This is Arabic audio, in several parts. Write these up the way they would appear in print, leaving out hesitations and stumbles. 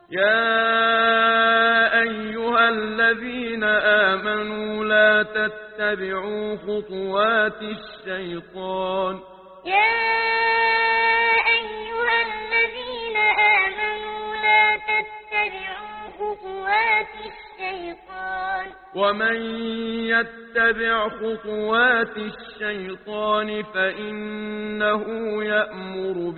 يا أيها الذين آمنوا لا تتبعوا خطوات الشيطان. يا أيها الذين آمنوا لا تتبعوا خطوات الشيطان. ومن يتبع خطوات الشيطان فإنه يأمر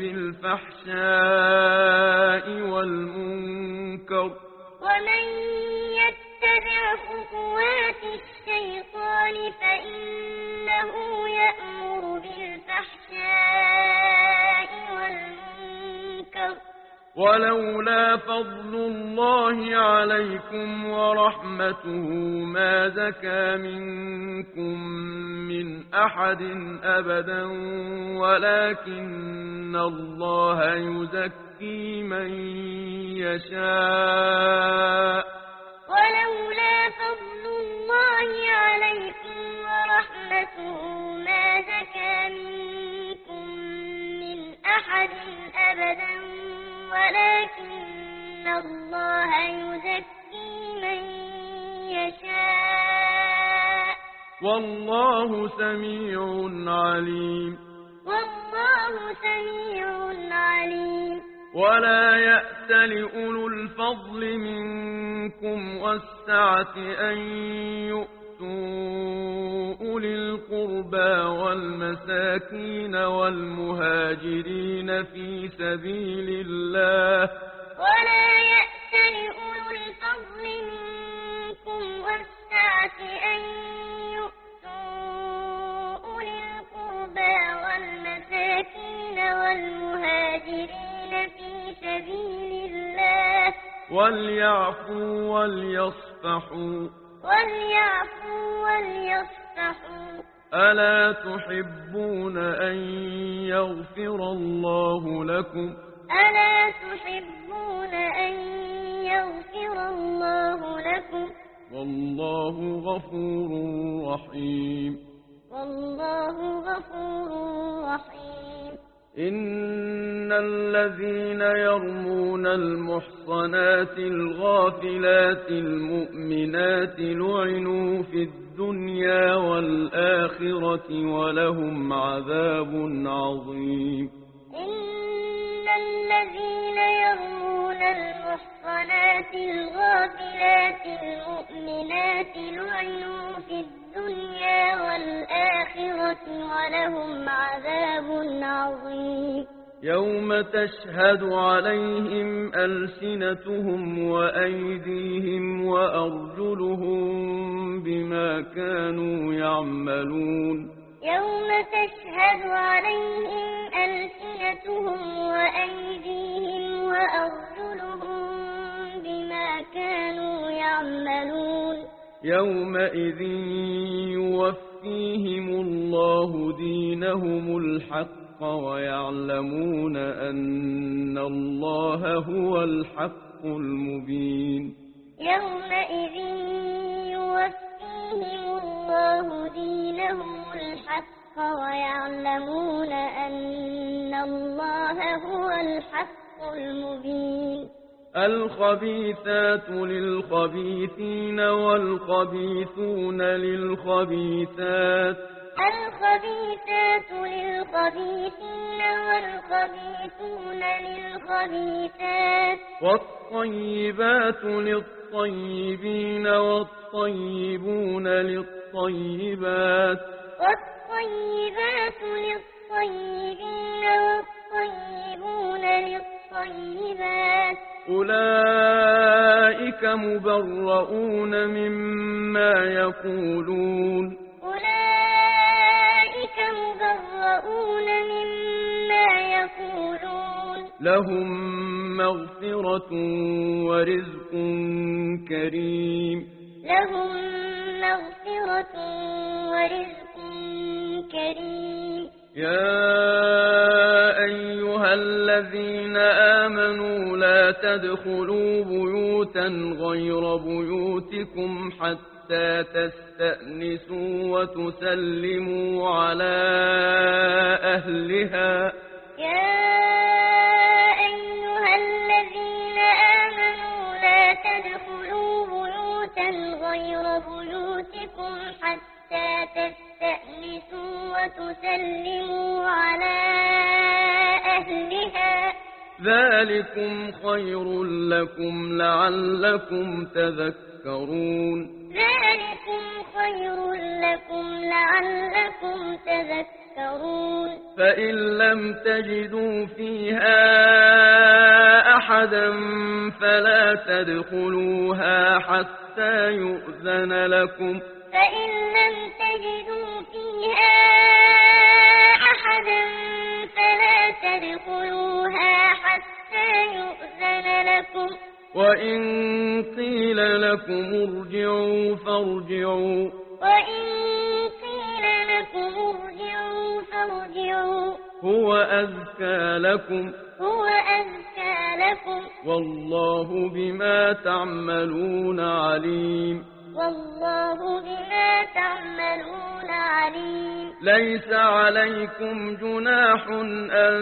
بالفحشاء والمنكر. ومن يتبع خطوات الشيطان فإنه يأمر بالفحشاء والمنكر. ولولا فضل الله عليكم ورحمته ما زكى منكم من أحد أبدا ولكن الله يزكي من يشاء. ولولا فضل الله عليكم ورحمته ما زكى منكم من أحد أبدا ولكن الله يزكي من يشاء. والله سميع عليم. والله سميع عليم. ولا يأت لأولو الفضل منكم والسعة أن يؤتوا أولي القربى والمساكين والمهاجرين في سبيل الله. ولا يأت لأولو الفضل منكم والسعة أن يؤتوا أولي القربى والمساكين والمهاجرين في سبيل الله. وليعفوا وليصفحوا. وليعفوا وليصفحوا. ألا تحبون أن يغفر الله لكم؟ ألا تحبون أن يغفر الله لكم؟ والله غفور رحيم. والله غفور رحيم. إن الذين يرمون المحصنات الغافلات المؤمنات لعنوا في الدنيا والآخرة ولهم عذاب عظيم. إن الذين يرمون المحصنات الغافلات المؤمنات لعنوا في الدنيا والآخرة ولهم عذاب عظيم. يوم تشهد عليهم ألسنتهم وأيديهم وأرجلهم بما كانوا يعملون. يوم تشهد عليهم ألسنتهم وأيديهم وأرجلهم بما كانوا يعملون. يومئذ يوفيهم الله دينهم الحق ويعلمون أن الله هو الحق المبين. يومئذ يوفيهم الله دينهم الحق ويعلمون أن الله هو الحق المبين. الخبيثات للخبيثين والخبيثون للخبيثات. الخبيثات للخبيثين والخبيثون للخبيثات. والطيبات للطيبين والطيبون للطيبات. والطيبات للطيبين والطيبون للطيبات. أولئك مبرؤون مما يقولون. أولئك مبرؤون مما يقولون. لهم مغفرة ورزق كريم. لهم مغفرة ورزق كريم. يا أيها الذين آمنوا لا تدخلوا بيوتا غير بيوتكم حتى تستأنسوا وتسلموا على أهلها. يا أيها الذين آمنوا بيوتكم حتى تستأنسوا وتسلموا على أهلها ذلكم خير لكم لعلكم تذكرون ذلكم خير لكم لعلكم تذكرون فإن لم تجدوا فيها أحدا فلا تدخلوها حتى يؤذن لكم فإن لم تجدوا فيها أحدا فلا تدخلوها حتى يؤذن لكم وإن قيل لكم ارجعوا فارجعوا وإن قيل لكم ارجعوا فارجعوا هو أزكى لكم هو أزكى لكم والله بما تعملون عليم والله بما تعملون عليم ليس عليكم جناح أن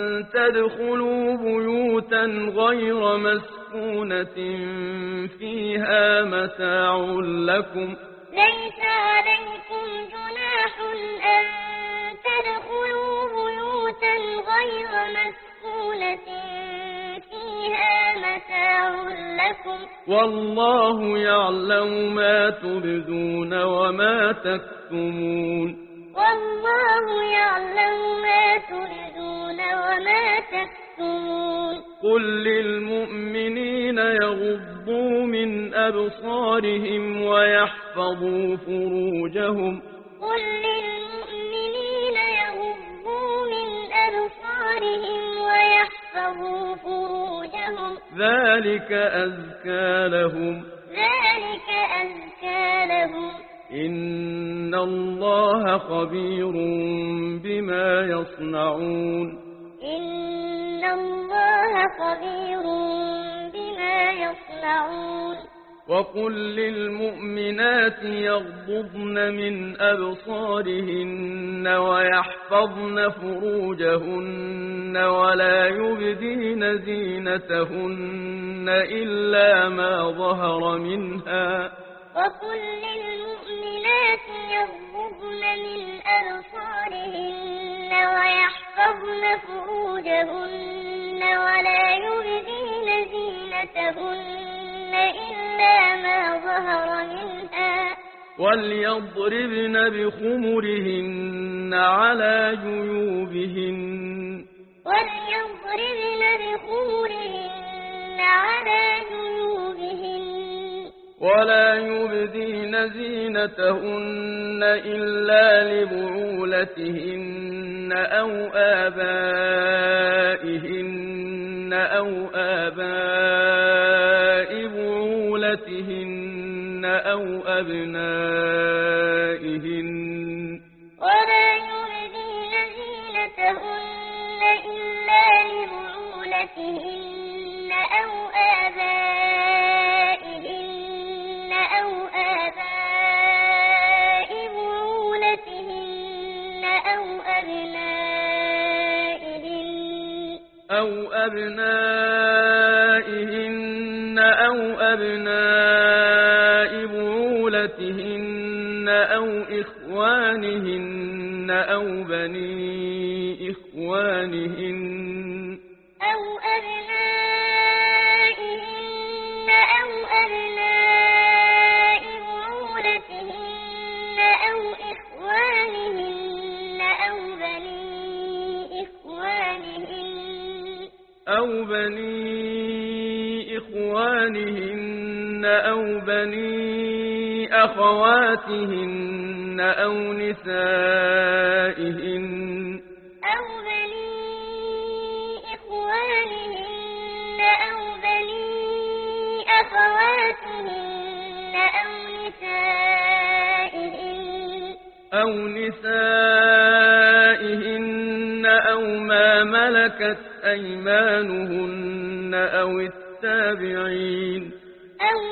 تدخلوا بيوتا غير مسكونة فيها متاع لكم ليس عليكم جناح أن تدخلوا بيوتا غير مسكونة فيها متاع لكم والله يعلم ما تبدون وما تكتمون والله يعلم ما تبدون وما تكتمون قل للمؤمنين يغضوا من أبصارهم ويحفظوا فروجهم قل للمؤمنين يغضوا من أبصارهم ويحفظوا فروجهم ذلك أزكى لهم ذلك أزكى لهم إن الله خبير بما يصنعون إن الله خبير بما يصنعون وقل للمؤمنات يغضضن من أبصارهن ويحفظن فروجهن ولا يبدين زينتهن إلا ما ظهر منها وقل للمؤمنات يغضضن من أبصارهن ويحفظن فروجهن ولا يبدين زينتهن إلا ما ظهر منها وليضربن بخمرهن على جيوبهن وليضربن بخمرهن على جيوبهن ولا يبدين زينتهن إلا لبعولتهن أو آبائهن أو آباء بعولتهن أو أبنائهن ولا يبدين زينتهن إلا لبعولتهن أو آبائهن أو آباء بعولتهن أو أبنائهن أو أبناء بعولتهن أو إخوانهن أو بني إخوانهن أو أبنائهن أو أبناء بعولتهن أو إخوانهن أو بني إخوانهن أو بني إخوانهن أو بني أخواتهن أو نسائهن أو بني إخوانهن أو بني أخواتهن أو نسائهن أو ما ملكت أيمانهن أو التابعين أو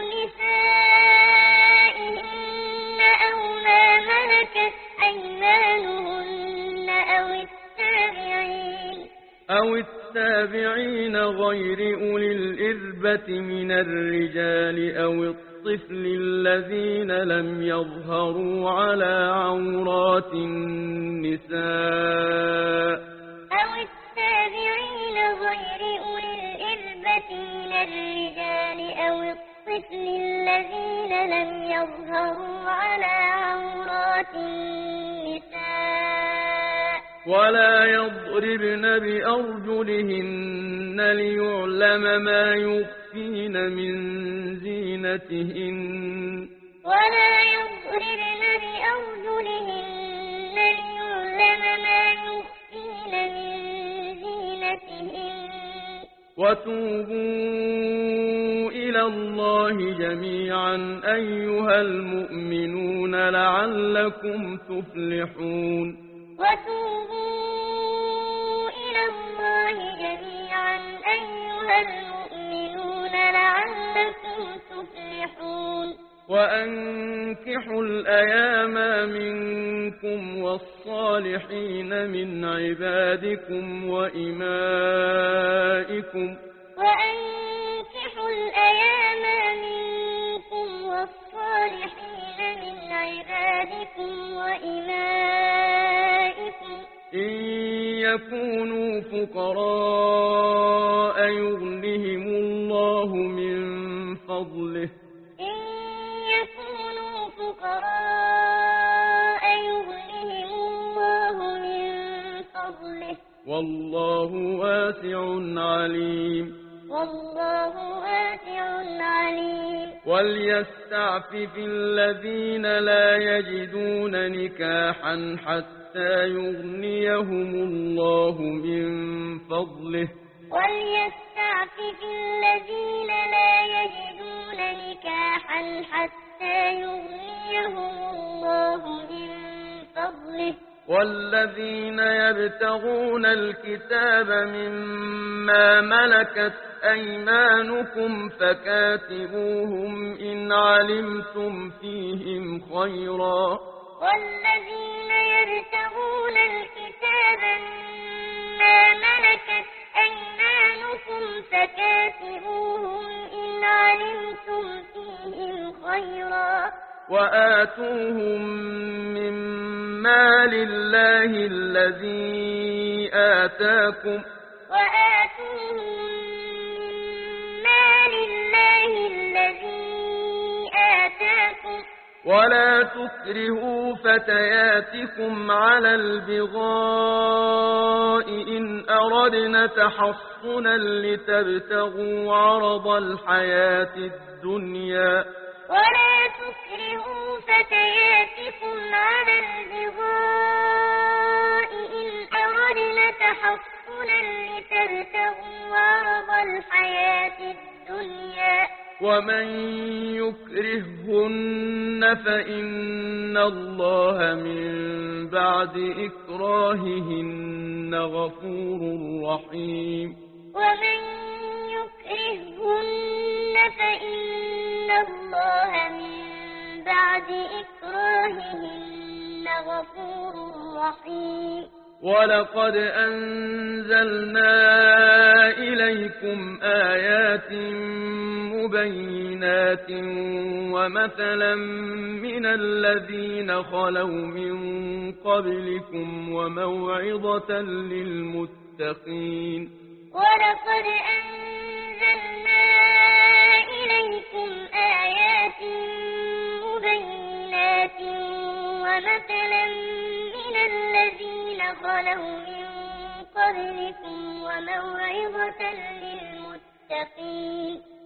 نسائهن أو ما ملكت أيمانهن أو التابعين التابعين غير أولي الإربة من الرجال أو الطفل الذين لم يظهروا على عورات النساء أو التابعين غير أولي الإربة من الرجال أو الطفل الذين لم يظهروا على عورات النساء ولا يضربن بأرجلهن ليعلم ما يخفين من زينتهن ولا يضربن بأرجلهن ليعلم ما يخفين من زينتهن وتوبوا إلى الله جميعا أيها المؤمنون لعلكم تفلحون وتوبوا إلى الله جميعا أيها المؤمنون لعلكم تفلحون وأنكحوا الأيام منكم والصالحين من عبادكم وإمائكم وأنكحوا الأيام منكم والصالحين من عبادكم وإمائكم إن يكونوا فقراء يغنهم الله من فضله إن يكونوا فقراء يغنهم الله من فضله والله واسع عليم والله واسع عليم وليستعفف الذين لا يجدون نكاحا حتى يغنيهم الله من فضله وليستعفف الذين لا يجدون نكاحا حتى يغنيهم الله من فضله والذين يبتغون الكتاب مما ملكت أيمانكم فكاتبوهم إن علمتم فيهم خيرا والذين يبتغون الكتاب مما ملكت أيمانكم فكاتبوهم إن علمتم فيهم خيرا وآتوهم مما لله الذي آتاكم وآتوهم مما لله الذي آتاكم ولا تكرهوا فتياتكم على البغاء إن أردنا تحصنا لتبتغوا عرض الحياة الدنيا ولا تكرهوا فتياتكم على البغاء إن أردنا تحصنا لتبتغوا عرض الحياة الدنيا ومن يكرههن فإن الله من بعد إكراههن غفور رحيم ومن يكرههن فإن الله من بعد إكراههن غفور رحيم ولقد أنزلنا إليكم آيات مبينات ومثلا من الذين خلوا من قبلكم وموعظة للمتقين ولقد أنزلنا إليكم آيات مبينات ومثلا من الذين خلوا من قبلكم وموعظة للمتقين